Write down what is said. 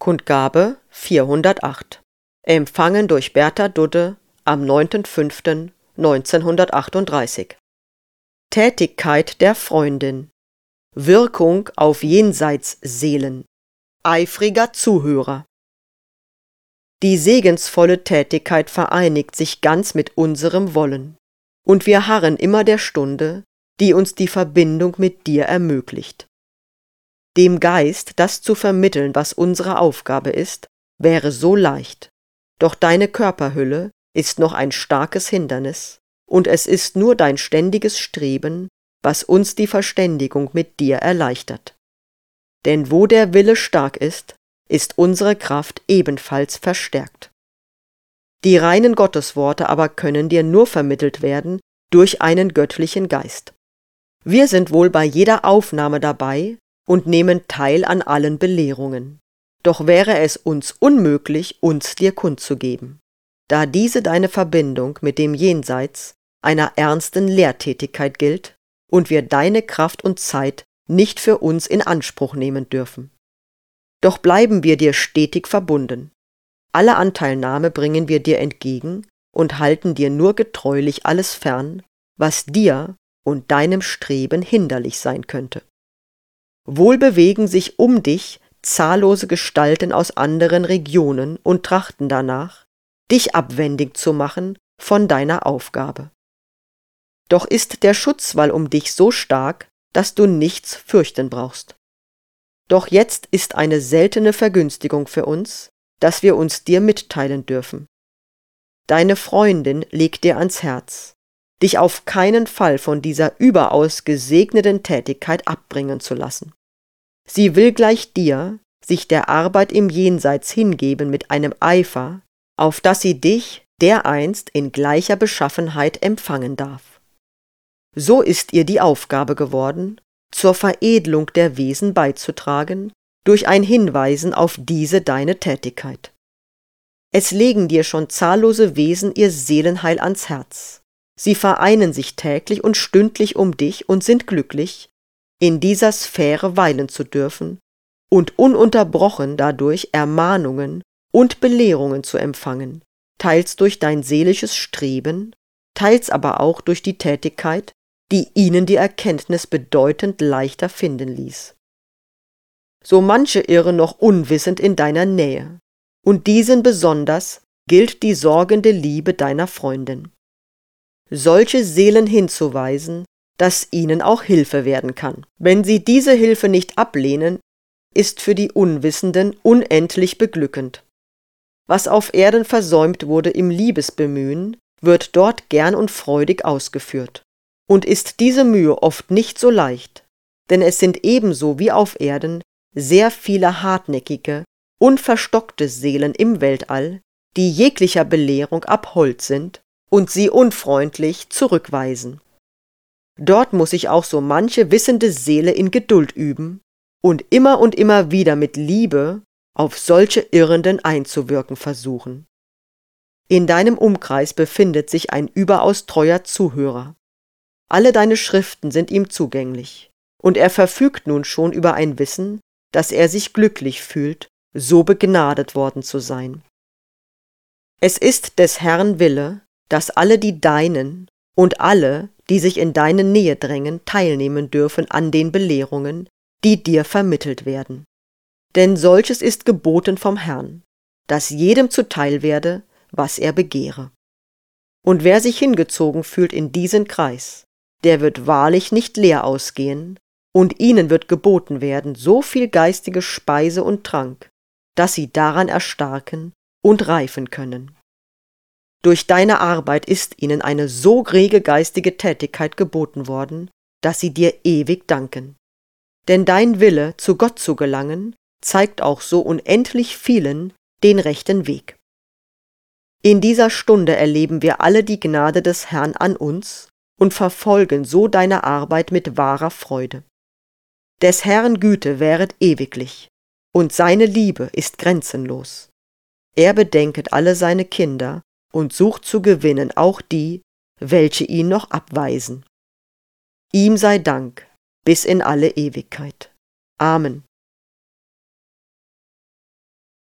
Kundgabe 408. Empfangen durch Bertha Dudde am 9.05.1938. Tätigkeit der Freundin. Wirkung auf Jenseitsseelen. Eifriger Zuhörer. Die segensvolle Tätigkeit vereinigt sich ganz mit unserem Wollen, und wir harren immer der Stunde, die uns die Verbindung mit dir ermöglicht. Dem Geist das zu vermitteln, was unsere Aufgabe ist, wäre so leicht, doch deine Körperhülle ist noch ein starkes Hindernis, und es ist nur dein ständiges Streben, was uns die Verständigung mit dir erleichtert. Denn wo der Wille stark ist, ist unsere Kraft ebenfalls verstärkt. Die reinen Gottesworte aber können dir nur vermittelt werden durch einen göttlichen Geist. Wir sind wohl bei jeder Aufnahme dabei und nehmen teil an allen Belehrungen. Doch wäre es uns unmöglich, uns dir kundzugeben, da diese deine Verbindung mit dem Jenseits einer ernsten Lehrtätigkeit gilt und wir deine Kraft und Zeit nicht für uns in Anspruch nehmen dürfen. Doch bleiben wir dir stetig verbunden. Alle Anteilnahme bringen wir dir entgegen und halten dir nur getreulich alles fern, was dir und deinem Streben hinderlich sein könnte. Wohl bewegen sich um dich zahllose Gestalten aus anderen Regionen und trachten danach, dich abwendig zu machen von deiner Aufgabe. Doch ist der Schutzwall um dich so stark, dass du nichts fürchten brauchst. Doch jetzt ist eine seltene Vergünstigung für uns, dass wir uns dir mitteilen dürfen. Deine Freundin legt dir ans Herz, dich auf keinen Fall von dieser überaus gesegneten Tätigkeit abbringen zu lassen. Sie will gleich dir sich der Arbeit im Jenseits hingeben mit einem Eifer, auf dass sie dich dereinst in gleicher Beschaffenheit empfangen darf. So ist ihr die Aufgabe geworden, zur Veredelung der Wesen beizutragen, durch ein Hinweisen auf diese deine Tätigkeit. Es legen dir schon zahllose Wesen ihr Seelenheil ans Herz. Sie vereinen sich täglich und stündlich um dich und sind glücklich, in dieser Sphäre weilen zu dürfen und ununterbrochen dadurch Ermahnungen und Belehrungen zu empfangen, teils durch dein seelisches Streben, teils aber auch durch die Tätigkeit, die ihnen die Erkenntnis bedeutend leichter finden ließ. So manche irren noch unwissend in deiner Nähe, und diesen besonders gilt die sorgende Liebe deiner Freundin. Solche Seelen hinzuweisen, dass ihnen auch Hilfe werden kann. Wenn sie diese Hilfe nicht ablehnen, ist für die Unwissenden unendlich beglückend. Was auf Erden versäumt wurde im Liebesbemühen, wird dort gern und freudig ausgeführt. Und ist diese Mühe oft nicht so leicht, denn es sind ebenso wie auf Erden sehr viele hartnäckige, unverstockte Seelen im Weltall, die jeglicher Belehrung abhold sind und sie unfreundlich zurückweisen. Dort muss sich auch so manche wissende Seele in Geduld üben und immer wieder mit Liebe auf solche Irrenden einzuwirken versuchen. In deinem Umkreis befindet sich ein überaus treuer Zuhörer. Alle deine Schriften sind ihm zugänglich, und er verfügt nun schon über ein Wissen, dass er sich glücklich fühlt, so begnadet worden zu sein. Es ist des Herrn Wille, dass alle die Deinen und alle, die sich in deine Nähe drängen, teilnehmen dürfen an den Belehrungen, die dir vermittelt werden. Denn solches ist geboten vom Herrn, dass jedem zuteil werde, was er begehre. Und wer sich hingezogen fühlt in diesen Kreis, der wird wahrlich nicht leer ausgehen, und ihnen wird geboten werden so viel geistige Speise und Trank, dass sie daran erstarken und reifen können. Durch deine Arbeit ist ihnen eine so rege geistige Tätigkeit geboten worden, dass sie dir ewig danken. Denn dein Wille, zu Gott zu gelangen, zeigt auch so unendlich vielen den rechten Weg. In dieser Stunde erleben wir alle die Gnade des Herrn an uns und verfolgen so deine Arbeit mit wahrer Freude. Des Herrn Güte währet ewiglich, und seine Liebe ist grenzenlos. Er bedenket alle seine Kinder und sucht zu gewinnen auch die, welche ihn noch abweisen. Ihm sei Dank bis in alle Ewigkeit. Amen.